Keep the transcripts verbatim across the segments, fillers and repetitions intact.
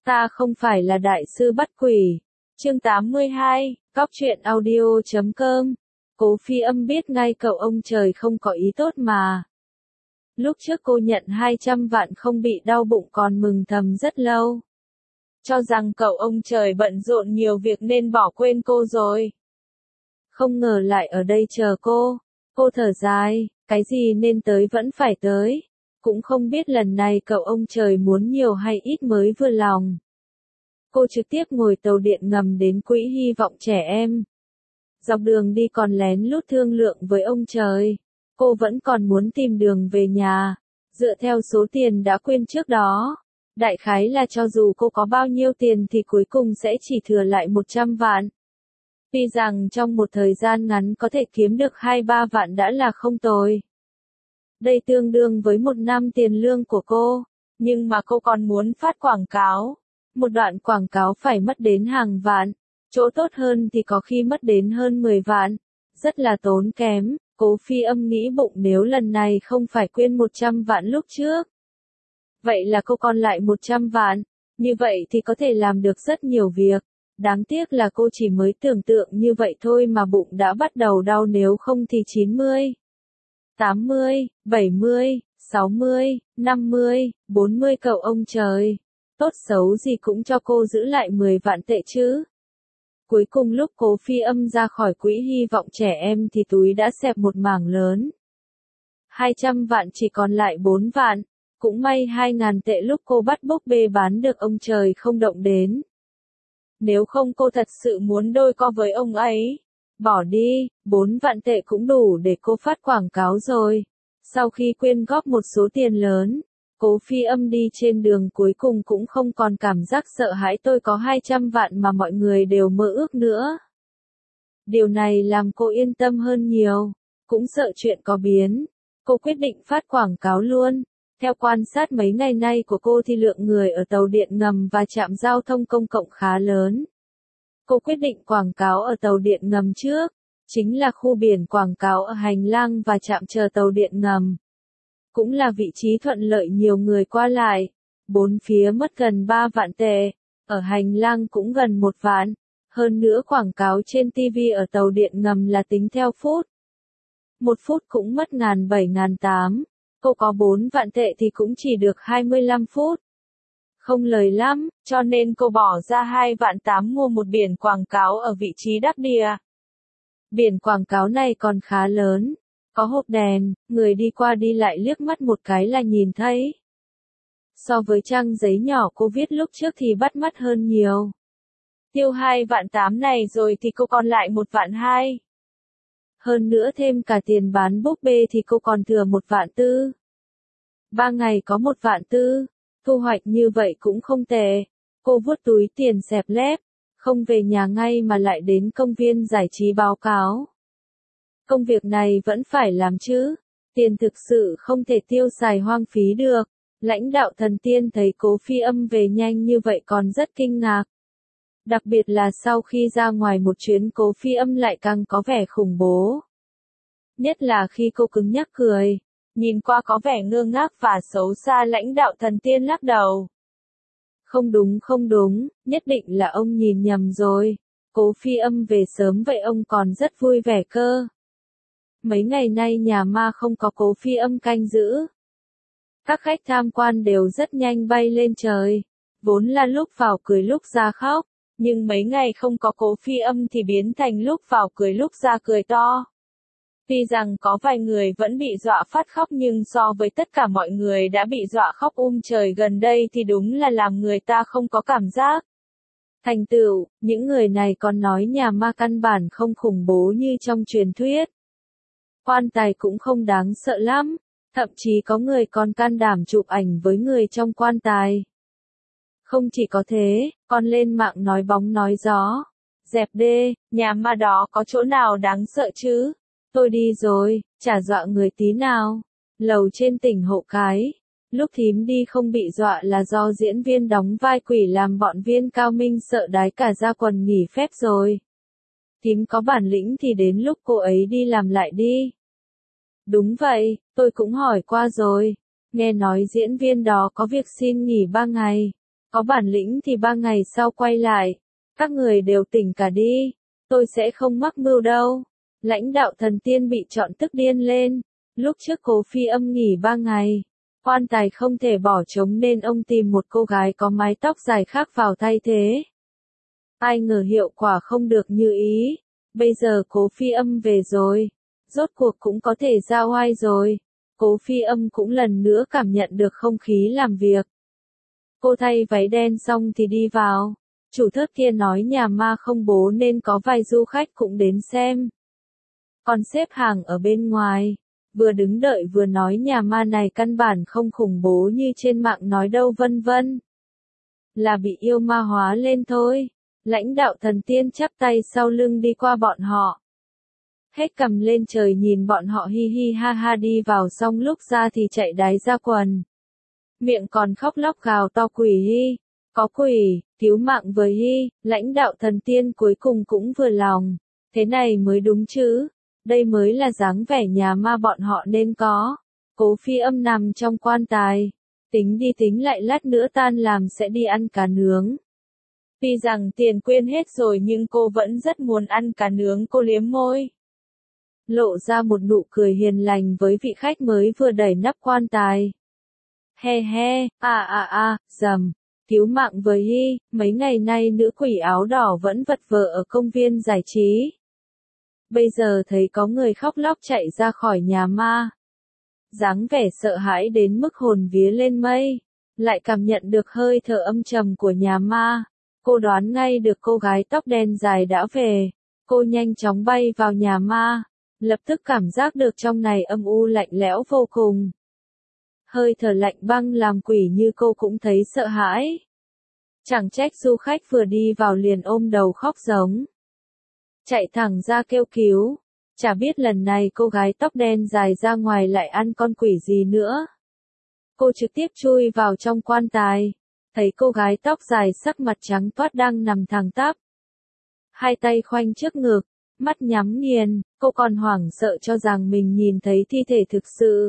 Ta không phải là đại sư bắt quỷ. Chương tám mươi hai, Góc truyện audio chấm com. Cố Phi Âm biết ngay cậu ông trời không có ý tốt mà. Lúc trước cô nhận hai trăm vạn không bị đau bụng còn mừng thầm rất lâu. Cho rằng cậu ông trời bận rộn nhiều việc nên bỏ quên cô rồi. Không ngờ lại ở đây chờ cô. Cô thở dài, cái gì nên tới vẫn phải tới. Cũng không biết lần này cậu ông trời muốn nhiều hay ít mới vừa lòng. Cô trực tiếp ngồi tàu điện ngầm đến Quỹ Hy vọng Trẻ Em. Dọc đường đi còn lén lút thương lượng với ông trời. Cô vẫn còn muốn tìm đường về nhà. Dựa theo số tiền đã quên trước đó. Đại khái là cho dù cô có bao nhiêu tiền thì cuối cùng sẽ chỉ thừa lại một trăm vạn. Tuy rằng trong một thời gian ngắn có thể kiếm được hai ba vạn đã là không tồi. Đây tương đương với một năm tiền lương của cô. Nhưng mà cô còn muốn phát quảng cáo. Một đoạn quảng cáo phải mất đến hàng vạn. Chỗ tốt hơn thì có khi mất đến hơn mười vạn. Rất là tốn kém. Cố Phi Âm nghĩ bụng nếu lần này không phải quyên một trăm vạn lúc trước. Vậy là cô còn lại một trăm vạn. Như vậy thì có thể làm được rất nhiều việc. Đáng tiếc là cô chỉ mới tưởng tượng như vậy thôi mà bụng đã bắt đầu đau, nếu không thì chín mươi, tám mươi, bảy mươi, sáu mươi, năm mươi, bốn mươi cậu ông trời. Tốt xấu gì cũng cho cô giữ lại mười vạn tệ chứ. Cuối cùng lúc Cố Phi Âm ra khỏi Quỹ Hy vọng Trẻ Em thì túi đã xẹp một mảng lớn. hai trăm vạn chỉ còn lại bốn vạn. Cũng may hai ngàn tệ lúc cô bắt búp bê bán được ông trời không động đến. Nếu không cô thật sự muốn đôi co với ông ấy. Bỏ đi, bốn vạn tệ cũng đủ để cô phát quảng cáo rồi. Sau khi quyên góp một số tiền lớn, Cố Phi Âm đi trên đường cuối cùng cũng không còn cảm giác sợ hãi tôi có hai trăm vạn mà mọi người đều mơ ước nữa. Điều này làm cô yên tâm hơn nhiều, cũng sợ chuyện có biến. Cô quyết định phát quảng cáo luôn. Theo quan sát mấy ngày nay của cô thì lượng người ở tàu điện ngầm và trạm giao thông công cộng khá lớn. Cô quyết định quảng cáo ở tàu điện ngầm trước, chính là khu biển quảng cáo ở hành lang và trạm chờ tàu điện ngầm. Cũng là vị trí thuận lợi nhiều người qua lại. Bốn phía mất gần ba vạn tệ, ở hành lang cũng gần một vạn. Hơn nữa quảng cáo trên ti vi ở tàu điện ngầm là tính theo phút. Một phút cũng mất ngàn bảy ngàn tám. Cô có bốn vạn tệ thì cũng chỉ được hai mươi lăm phút. Không lời lắm, cho nên cô bỏ ra hai vạn tám mua một biển quảng cáo ở vị trí đắc địa. Biển quảng cáo này còn khá lớn. Có hộp đèn, người đi qua đi lại liếc mắt một cái là nhìn thấy. So với trang giấy nhỏ cô viết lúc trước thì bắt mắt hơn nhiều. Tiêu hai vạn tám này rồi thì cô còn lại một vạn hai. Hơn nữa thêm cả tiền bán búp bê thì cô còn thừa một vạn tư. Ba ngày có một vạn tư, thu hoạch như vậy cũng không tệ. Cô vuốt túi tiền xẹp lép, không về nhà ngay mà lại đến công viên giải trí báo cáo. Công việc này vẫn phải làm chứ, tiền thực sự không thể tiêu xài hoang phí được. Lãnh đạo thần tiên thấy Cố Phi Âm về nhanh như vậy còn rất kinh ngạc. Đặc biệt là sau khi ra ngoài một chuyến Cố Phi Âm lại càng có vẻ khủng bố. Nhất là khi cô cứng nhắc cười, nhìn qua có vẻ ngơ ngác và xấu xa. Lãnh đạo thần tiên lắc đầu. Không đúng không đúng, nhất định là ông nhìn nhầm rồi. Cố Phi Âm về sớm vậy ông còn rất vui vẻ cơ. Mấy ngày nay nhà ma không có Cố Phi Âm canh giữ. Các khách tham quan đều rất nhanh bay lên trời. Vốn là lúc vào cười lúc ra khóc. Nhưng mấy ngày không có Cố Phi Âm thì biến thành lúc vào cười lúc ra cười to. Tuy rằng có vài người vẫn bị dọa phát khóc nhưng so với tất cả mọi người đã bị dọa khóc um trời gần đây thì đúng là làm người ta không có cảm giác. Thành tựu, những người này còn nói nhà ma căn bản không khủng bố như trong truyền thuyết. Quan tài cũng không đáng sợ lắm, thậm chí có người còn can đảm chụp ảnh với người trong quan tài. Không chỉ có thế, còn lên mạng nói bóng nói gió. Dẹp đê, nhà ma đó có chỗ nào đáng sợ chứ? Tôi đi rồi, chả dọa người tí nào. Lầu trên tỉnh Hộ Cái. Lúc thím đi không bị dọa là do diễn viên đóng vai quỷ làm bọn Viên Cao Minh sợ đái cả ra quần nghỉ phép rồi. Thím có bản lĩnh thì đến lúc cô ấy đi làm lại đi. Đúng vậy, tôi cũng hỏi qua rồi. Nghe nói diễn viên đó có việc xin nghỉ ba ngày. Có bản lĩnh thì ba ngày sau quay lại. Các người đều tỉnh cả đi. Tôi sẽ không mắc mưu đâu. Lãnh đạo thần tiên bị chọn tức điên lên. Lúc trước Cố Phi Âm nghỉ ba ngày. Quan tài không thể bỏ trống nên ông tìm một cô gái có mái tóc dài khác vào thay thế. Ai ngờ hiệu quả không được như ý. Bây giờ Cố Phi Âm về rồi. Rốt cuộc cũng có thể ra oai rồi. Cố Phi Âm cũng lần nữa cảm nhận được không khí làm việc. Cô thay váy đen xong thì đi vào. Chủ thớt kia nói nhà ma không bố nên có vài du khách cũng đến xem. Còn xếp hàng ở bên ngoài. Vừa đứng đợi vừa nói nhà ma này căn bản không khủng bố như trên mạng nói đâu vân vân. Là bị yêu ma hóa lên thôi. Lãnh đạo thần tiên chắp tay sau lưng đi qua bọn họ. Hết cầm lên trời nhìn bọn họ hi hi ha ha đi vào xong lúc ra thì chạy đáy ra quần. Miệng còn khóc lóc gào to quỷ hi. Có quỷ, cứu mạng với hi. Lãnh đạo thần tiên cuối cùng cũng vừa lòng. Thế này mới đúng chứ. Đây mới là dáng vẻ nhà ma bọn họ nên có. Cố Phi Âm nằm trong quan tài. Tính đi tính lại lát nữa tan làm sẽ đi ăn cá nướng. Tuy rằng tiền quên hết rồi nhưng cô vẫn rất muốn ăn cá nướng. Cô liếm môi. Lộ ra một nụ cười hiền lành với vị khách mới vừa đẩy nắp quan tài. He he, à à à, dầm. Cứu mạng với hi, mấy ngày nay nữ quỷ áo đỏ vẫn vật vờ ở công viên giải trí. Bây giờ thấy có người khóc lóc chạy ra khỏi nhà ma. Dáng vẻ sợ hãi đến mức hồn vía lên mây. Lại cảm nhận được hơi thở âm trầm của nhà ma. Cô đoán ngay được cô gái tóc đen dài đã về. Cô nhanh chóng bay vào nhà ma. Lập tức cảm giác được trong này âm u lạnh lẽo vô cùng. Hơi thở lạnh băng làm quỷ như cô cũng thấy sợ hãi. Chẳng trách du khách vừa đi vào liền ôm đầu khóc giống. Chạy thẳng ra kêu cứu. Chả biết lần này cô gái tóc đen dài ra ngoài lại ăn con quỷ gì nữa. Cô trực tiếp chui vào trong quan tài. Thấy cô gái tóc dài sắc mặt trắng toát đang nằm thẳng tắp. Hai tay khoanh trước ngực, mắt nhắm nghiền, cô còn hoảng sợ cho rằng mình nhìn thấy thi thể thực sự.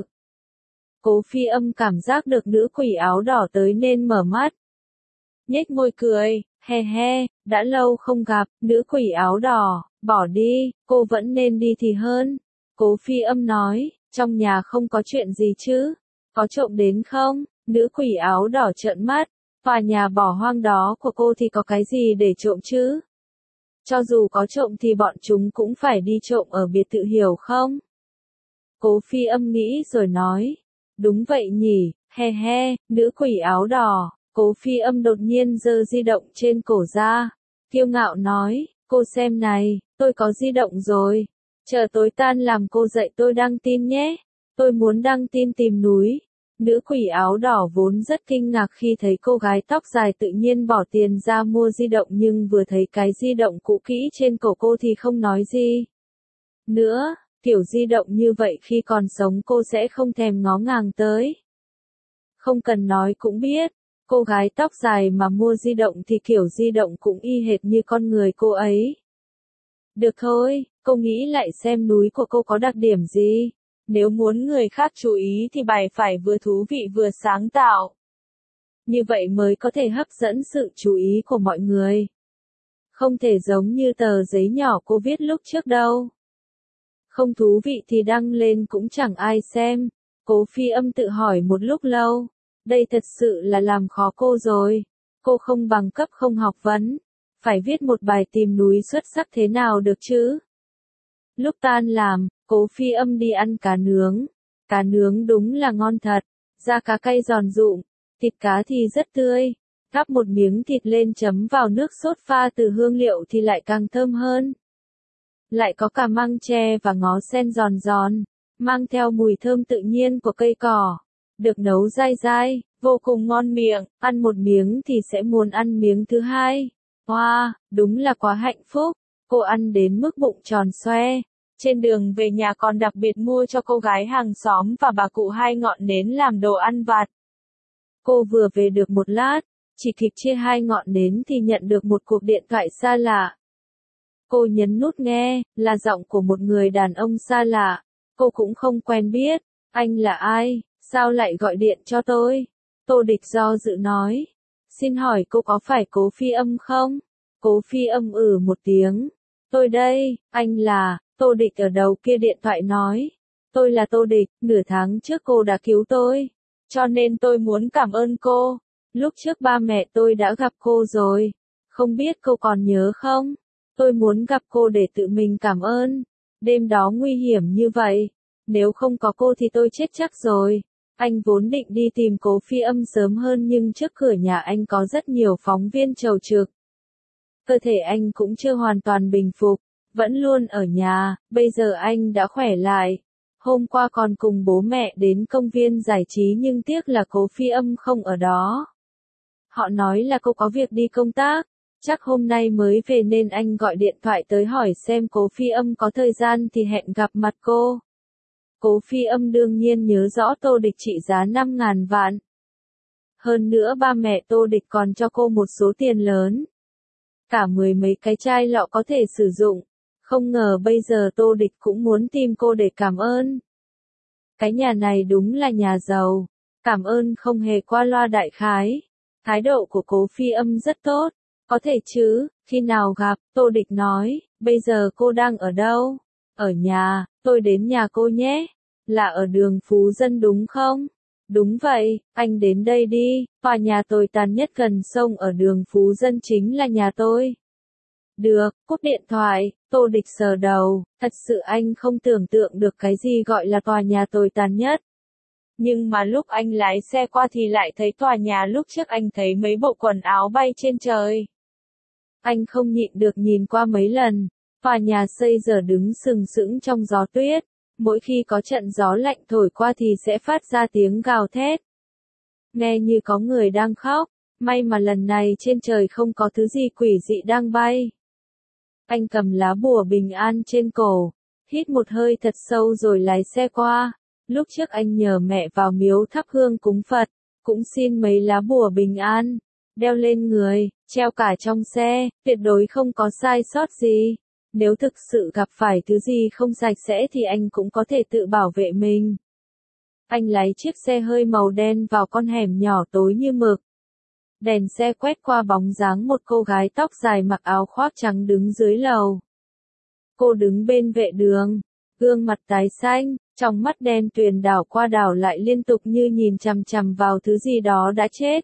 Cố Phi Âm cảm giác được nữ quỷ áo đỏ tới nên mở mắt. Nhếch môi cười, he he, đã lâu không gặp, nữ quỷ áo đỏ, bỏ đi, cô vẫn nên đi thì hơn. Cố Phi Âm nói, trong nhà không có chuyện gì chứ, có trộm đến không? Nữ quỷ áo đỏ trợn mắt, tòa nhà bỏ hoang đó của cô thì có cái gì để trộm chứ? Cho dù có trộm thì bọn chúng cũng phải đi trộm ở biệt thự hiểu không? Cố Phi Âm nghĩ rồi nói, đúng vậy nhỉ, he he, nữ quỷ áo đỏ. Cố Phi Âm đột nhiên giơ di động trên cổ ra. Kiêu ngạo nói, cô xem này, tôi có di động rồi. Chờ tối tan làm cô dạy tôi đăng tin nhé. Tôi muốn đăng tin tìm núi. Nữ quỷ áo đỏ vốn rất kinh ngạc khi thấy cô gái tóc dài tự nhiên bỏ tiền ra mua di động nhưng vừa thấy cái di động cũ kỹ trên cổ cô thì không nói gì. Nữa, kiểu di động như vậy khi còn sống cô sẽ không thèm ngó ngàng tới. Không cần nói cũng biết. Cô gái tóc dài mà mua di động thì kiểu di động cũng y hệt như con người cô ấy. Được thôi, cô nghĩ lại xem núi của cô có đặc điểm gì. Nếu muốn người khác chú ý thì bài phải vừa thú vị vừa sáng tạo. Như vậy mới có thể hấp dẫn sự chú ý của mọi người. Không thể giống như tờ giấy nhỏ cô viết lúc trước đâu. Không thú vị thì đăng lên cũng chẳng ai xem. Cố Phi Âm tự hỏi một lúc lâu. Đây thật sự là làm khó cô rồi. Cô không bằng cấp không học vấn. Phải viết một bài tìm núi xuất sắc thế nào được chứ? Lúc tan làm, Cố Phi Âm đi ăn cá nướng. Cá nướng đúng là ngon thật. Da cá cay giòn rụm. Thịt cá thì rất tươi. Gắp một miếng thịt lên chấm vào nước sốt pha từ hương liệu thì lại càng thơm hơn. Lại có cả măng tre và ngó sen giòn giòn. Mang theo mùi thơm tự nhiên của cây cỏ. Được nấu dai dai, vô cùng ngon miệng, ăn một miếng thì sẽ muốn ăn miếng thứ hai. Wow, đúng là quá hạnh phúc. Cô ăn đến mức bụng tròn xoe. Trên đường về nhà còn đặc biệt mua cho cô gái hàng xóm và bà cụ hai ngọn nến làm đồ ăn vặt. Cô vừa về được một lát, chỉ kịp chia hai ngọn nến thì nhận được một cuộc điện thoại xa lạ. Cô nhấn nút nghe, là giọng của một người đàn ông xa lạ. Cô cũng không quen biết. Anh là ai? Sao lại gọi điện cho tôi? Tô Địch do dự nói. Xin hỏi cô có phải Cố Phi Âm không? Cố Phi Âm ừ một tiếng. Tôi đây, anh là, Tô Địch ở đầu kia điện thoại nói. Tôi là Tô Địch, nửa tháng trước cô đã cứu tôi. Cho nên tôi muốn cảm ơn cô. Lúc trước ba mẹ tôi đã gặp cô rồi. Không biết cô còn nhớ không? Tôi muốn gặp cô để tự mình cảm ơn. Đêm đó nguy hiểm như vậy. Nếu không có cô thì tôi chết chắc rồi. Anh vốn định đi tìm Cố Phi Âm sớm hơn nhưng trước cửa nhà anh có rất nhiều phóng viên chầu trực. Cơ thể anh cũng chưa hoàn toàn bình phục, vẫn luôn ở nhà, bây giờ anh đã khỏe lại. Hôm qua còn cùng bố mẹ đến công viên giải trí nhưng tiếc là Cố Phi Âm không ở đó. Họ nói là cô có việc đi công tác, chắc hôm nay mới về nên anh gọi điện thoại tới hỏi xem Cố Phi Âm có thời gian thì hẹn gặp mặt cô. Cố Phi Âm đương nhiên nhớ rõ Tô Địch trị giá năm ngàn vạn. Hơn nữa ba mẹ Tô Địch còn cho cô một số tiền lớn. Cả mười mấy cái chai lọ có thể sử dụng. Không ngờ bây giờ Tô Địch cũng muốn tìm cô để cảm ơn. Cái nhà này đúng là nhà giàu. Cảm ơn không hề qua loa đại khái. Thái độ của Cố Phi Âm rất tốt. Có thể chứ, khi nào gặp, Tô Địch nói, bây giờ cô đang ở đâu? Ở nhà, tôi đến nhà cô nhé. Là ở đường Phú Dân đúng không? Đúng vậy, anh đến đây đi, tòa nhà tồi tàn nhất gần sông ở đường Phú Dân chính là nhà tôi. Được, cúp điện thoại, Tô Địch sờ đầu, thật sự anh không tưởng tượng được cái gì gọi là tòa nhà tồi tàn nhất. Nhưng mà lúc anh lái xe qua thì lại thấy tòa nhà lúc trước anh thấy mấy bộ quần áo bay trên trời. Anh không nhịn được nhìn qua mấy lần, tòa nhà xây giờ đứng sừng sững trong gió tuyết. Mỗi khi có trận gió lạnh thổi qua thì sẽ phát ra tiếng gào thét. Nghe như có người đang khóc, may mà lần này trên trời không có thứ gì quỷ dị đang bay. Anh cầm lá bùa bình an trên cổ, hít một hơi thật sâu rồi lái xe qua. Lúc trước anh nhờ mẹ vào miếu thắp hương cúng Phật, cũng xin mấy lá bùa bình an, đeo lên người, treo cả trong xe, tuyệt đối không có sai sót gì. Nếu thực sự gặp phải thứ gì không sạch sẽ thì anh cũng có thể tự bảo vệ mình. Anh lái chiếc xe hơi màu đen vào con hẻm nhỏ tối như mực. Đèn xe quét qua bóng dáng một cô gái tóc dài mặc áo khoác trắng đứng dưới lầu. Cô đứng bên vệ đường, gương mặt tái xanh, trong mắt đen tuyền đảo qua đảo lại liên tục như nhìn chằm chằm vào thứ gì đó đã chết.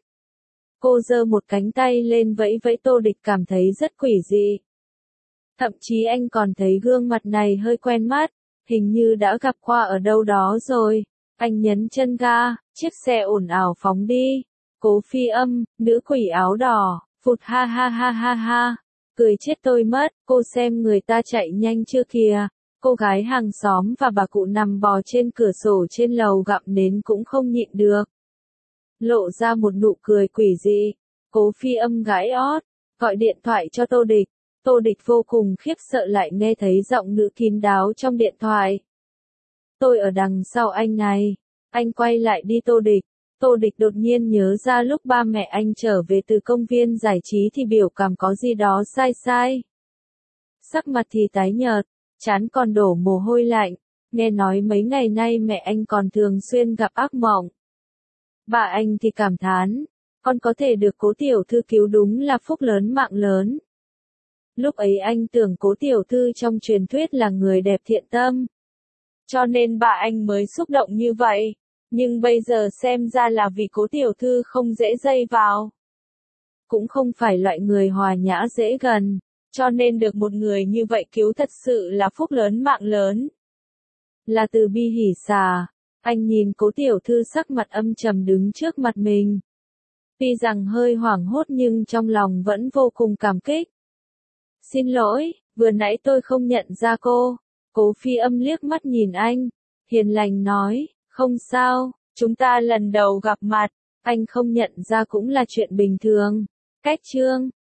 Cô giơ một cánh tay lên vẫy vẫy. Tô Địch cảm thấy rất quỷ dị. Thậm chí anh còn thấy gương mặt này hơi quen mắt, hình như đã gặp qua ở đâu đó rồi. Anh nhấn chân ga, chiếc xe ồn ào phóng đi. Cố Phi Âm, nữ quỷ áo đỏ, phụt ha ha ha ha ha. Cười chết tôi mất, cô xem người ta chạy nhanh chưa kìa. Cô gái hàng xóm và bà cụ nằm bò trên cửa sổ trên lầu gặm nến cũng không nhịn được. Lộ ra một nụ cười quỷ dị. Cố Phi Âm gãi ót, gọi điện thoại cho Tô Địch. Tô Địch vô cùng khiếp sợ lại nghe thấy giọng nữ kín đáo trong điện thoại. Tôi ở đằng sau anh này. Anh quay lại đi Tô Địch. Tô Địch đột nhiên nhớ ra lúc ba mẹ anh trở về từ công viên giải trí thì biểu cảm có gì đó sai sai. Sắc mặt thì tái nhợt, trán còn đổ mồ hôi lạnh. Nghe nói mấy ngày nay mẹ anh còn thường xuyên gặp ác mộng. Bà anh thì cảm thán, con có thể được Cố tiểu thư cứu đúng là phúc lớn mạng lớn. Lúc ấy anh tưởng Cố tiểu thư trong truyền thuyết là người đẹp thiện tâm. Cho nên bà anh mới xúc động như vậy. Nhưng bây giờ xem ra là vì Cố tiểu thư không dễ dây vào. Cũng không phải loại người hòa nhã dễ gần. Cho nên được một người như vậy cứu thật sự là phúc lớn mạng lớn. Là Từ Bi hỉ xà. Anh nhìn Cố tiểu thư sắc mặt âm trầm đứng trước mặt mình. Tuy rằng hơi hoảng hốt nhưng trong lòng vẫn vô cùng cảm kích. Xin lỗi, vừa nãy tôi không nhận ra cô. Cố Phi Âm liếc mắt nhìn anh, hiền lành nói, không sao, chúng ta lần đầu gặp mặt, anh không nhận ra cũng là chuyện bình thường. Cách chương